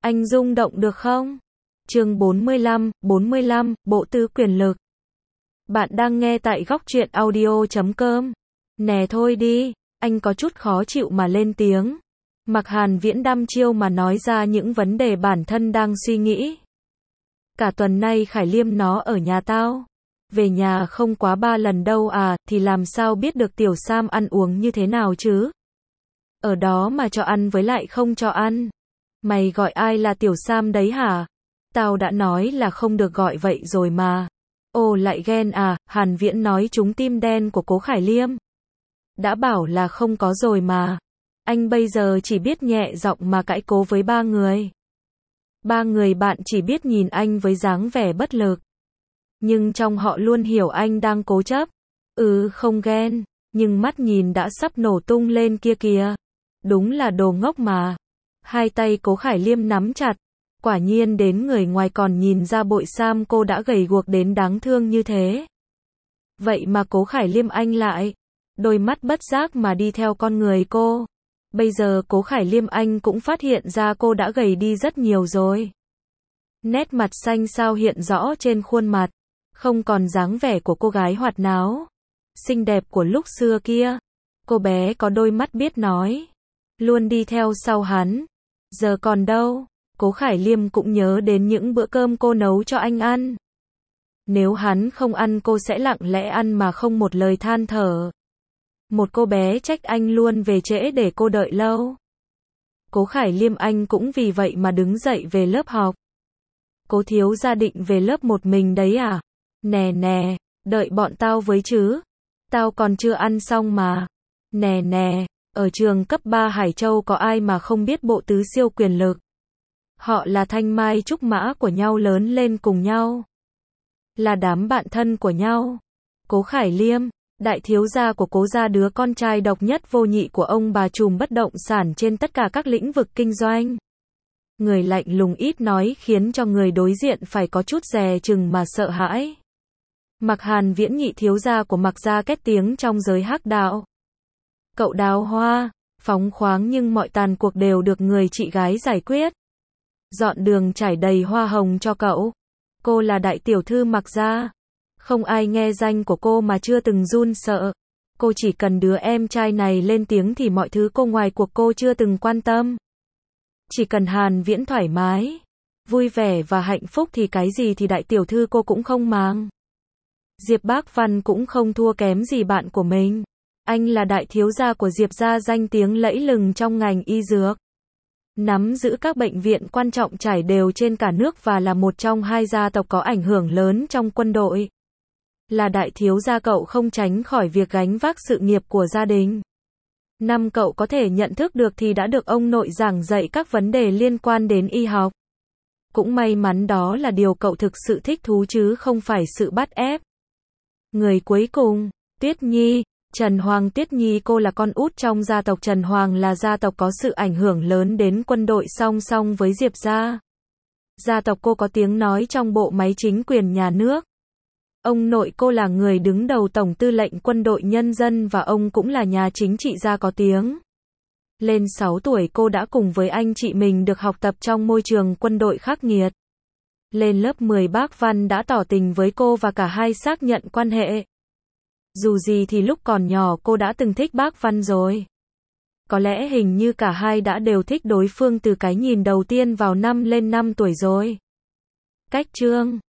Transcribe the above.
Anh rung động được không? Chương 45, Bộ tứ quyền lực. Bạn đang nghe tại góc truyện audio.com. Nè thôi đi, anh có chút khó chịu mà lên tiếng. Mạc Hàn Viễn đăm chiêu mà nói ra những vấn đề bản thân đang suy nghĩ. Cả tuần nay Khải Liêm nó ở nhà tao. Về nhà không quá 3 lần đâu à, thì làm sao biết được Tiểu Sam ăn uống như thế nào chứ? Ở đó mà cho ăn với lại không cho ăn. Mày gọi ai là Tiểu Sam đấy hả? Tao đã nói là không được gọi vậy rồi mà. Ồ lại ghen à, Hàn Viễn nói trúng tim đen của cố Khải Liêm. Đã bảo là không có rồi mà. Anh bây giờ chỉ biết nhẹ giọng mà cãi cố với ba người. Ba người bạn chỉ biết nhìn anh với dáng vẻ bất lực. Nhưng trong họ luôn hiểu anh đang cố chấp. Không ghen, nhưng mắt nhìn đã sắp nổ tung lên kia kìa. Đúng là đồ ngốc mà. Hai tay cố Khải Liêm nắm chặt. Quả nhiên đến người ngoài còn nhìn ra bội Sam cô đã gầy guộc đến đáng thương như thế. Vậy mà cố Khải Liêm anh lại. Đôi mắt bất giác mà đi theo con người cô. Bây giờ cố Khải Liêm anh cũng phát hiện ra cô đã gầy đi rất nhiều rồi. Nét mặt xanh xao hiện rõ trên khuôn mặt. Không còn dáng vẻ của cô gái hoạt náo. Xinh đẹp của lúc xưa kia. Cô bé có đôi mắt biết nói. Luôn đi theo sau hắn. Giờ còn đâu. Cố Khải Liêm cũng nhớ đến những bữa cơm cô nấu cho anh ăn. Nếu hắn không ăn cô sẽ lặng lẽ ăn mà không một lời than thở. Một cô bé trách anh luôn về trễ để cô đợi lâu. Cố Khải Liêm anh cũng vì vậy mà đứng dậy về lớp học. Cố thiếu gia định về lớp một mình đấy à? Nè nè, đợi bọn tao với chứ. Tao còn chưa ăn xong mà. Nè nè, ở trường cấp 3 Hải Châu có ai mà không biết bộ tứ siêu quyền lực. Họ là thanh mai trúc mã của nhau lớn lên cùng nhau. Là đám bạn thân của nhau. Cố Khải Liêm, đại thiếu gia của cố gia, đứa con trai độc nhất vô nhị của ông bà trùm bất động sản trên tất cả các lĩnh vực kinh doanh. Người lạnh lùng ít nói khiến cho người đối diện phải có chút dè chừng mà sợ hãi. Mạc Hàn Viễn nhị thiếu gia của Mạc gia kết tiếng trong giới hắc đạo. Cậu đào hoa, phóng khoáng nhưng mọi tàn cuộc đều được người chị gái giải quyết. Dọn đường trải đầy hoa hồng cho cậu. Cô là đại tiểu thư Mạc gia. Không ai nghe danh của cô mà chưa từng run sợ. Cô chỉ cần đứa em trai này lên tiếng thì mọi thứ cô ngoài cuộc cô chưa từng quan tâm. Chỉ cần Hàn Viễn thoải mái, vui vẻ và hạnh phúc thì cái gì thì đại tiểu thư cô cũng không màng. Diệp Bác Văn cũng không thua kém gì bạn của mình. Anh là đại thiếu gia của Diệp gia, danh tiếng lẫy lừng trong ngành y dược. Nắm giữ các bệnh viện quan trọng trải đều trên cả nước và là một trong hai gia tộc có ảnh hưởng lớn trong quân đội. Là đại thiếu gia cậu không tránh khỏi việc gánh vác sự nghiệp của gia đình. Năm cậu có thể nhận thức được thì đã được ông nội giảng dạy các vấn đề liên quan đến y học. Cũng may mắn đó là điều cậu thực sự thích thú chứ không phải sự bắt ép. Người cuối cùng, Tuyết Nhi, Trần Hoàng Tuyết Nhi, cô là con út trong gia tộc Trần Hoàng, là gia tộc có sự ảnh hưởng lớn đến quân đội song song với Diệp gia. Gia tộc cô có tiếng nói trong bộ máy chính quyền nhà nước. Ông nội cô là người đứng đầu Tổng tư lệnh quân đội nhân dân và ông cũng là nhà chính trị gia có tiếng. Lên 6 tuổi cô đã cùng với anh chị mình được học tập trong môi trường quân đội khắc nghiệt. Lên lớp 10 bác Văn đã tỏ tình với cô và cả hai xác nhận quan hệ. Dù gì thì lúc còn nhỏ cô đã từng thích bác Văn rồi. Có lẽ hình như cả hai đã đều thích đối phương từ cái nhìn đầu tiên vào năm lên 5 tuổi rồi. Cách chương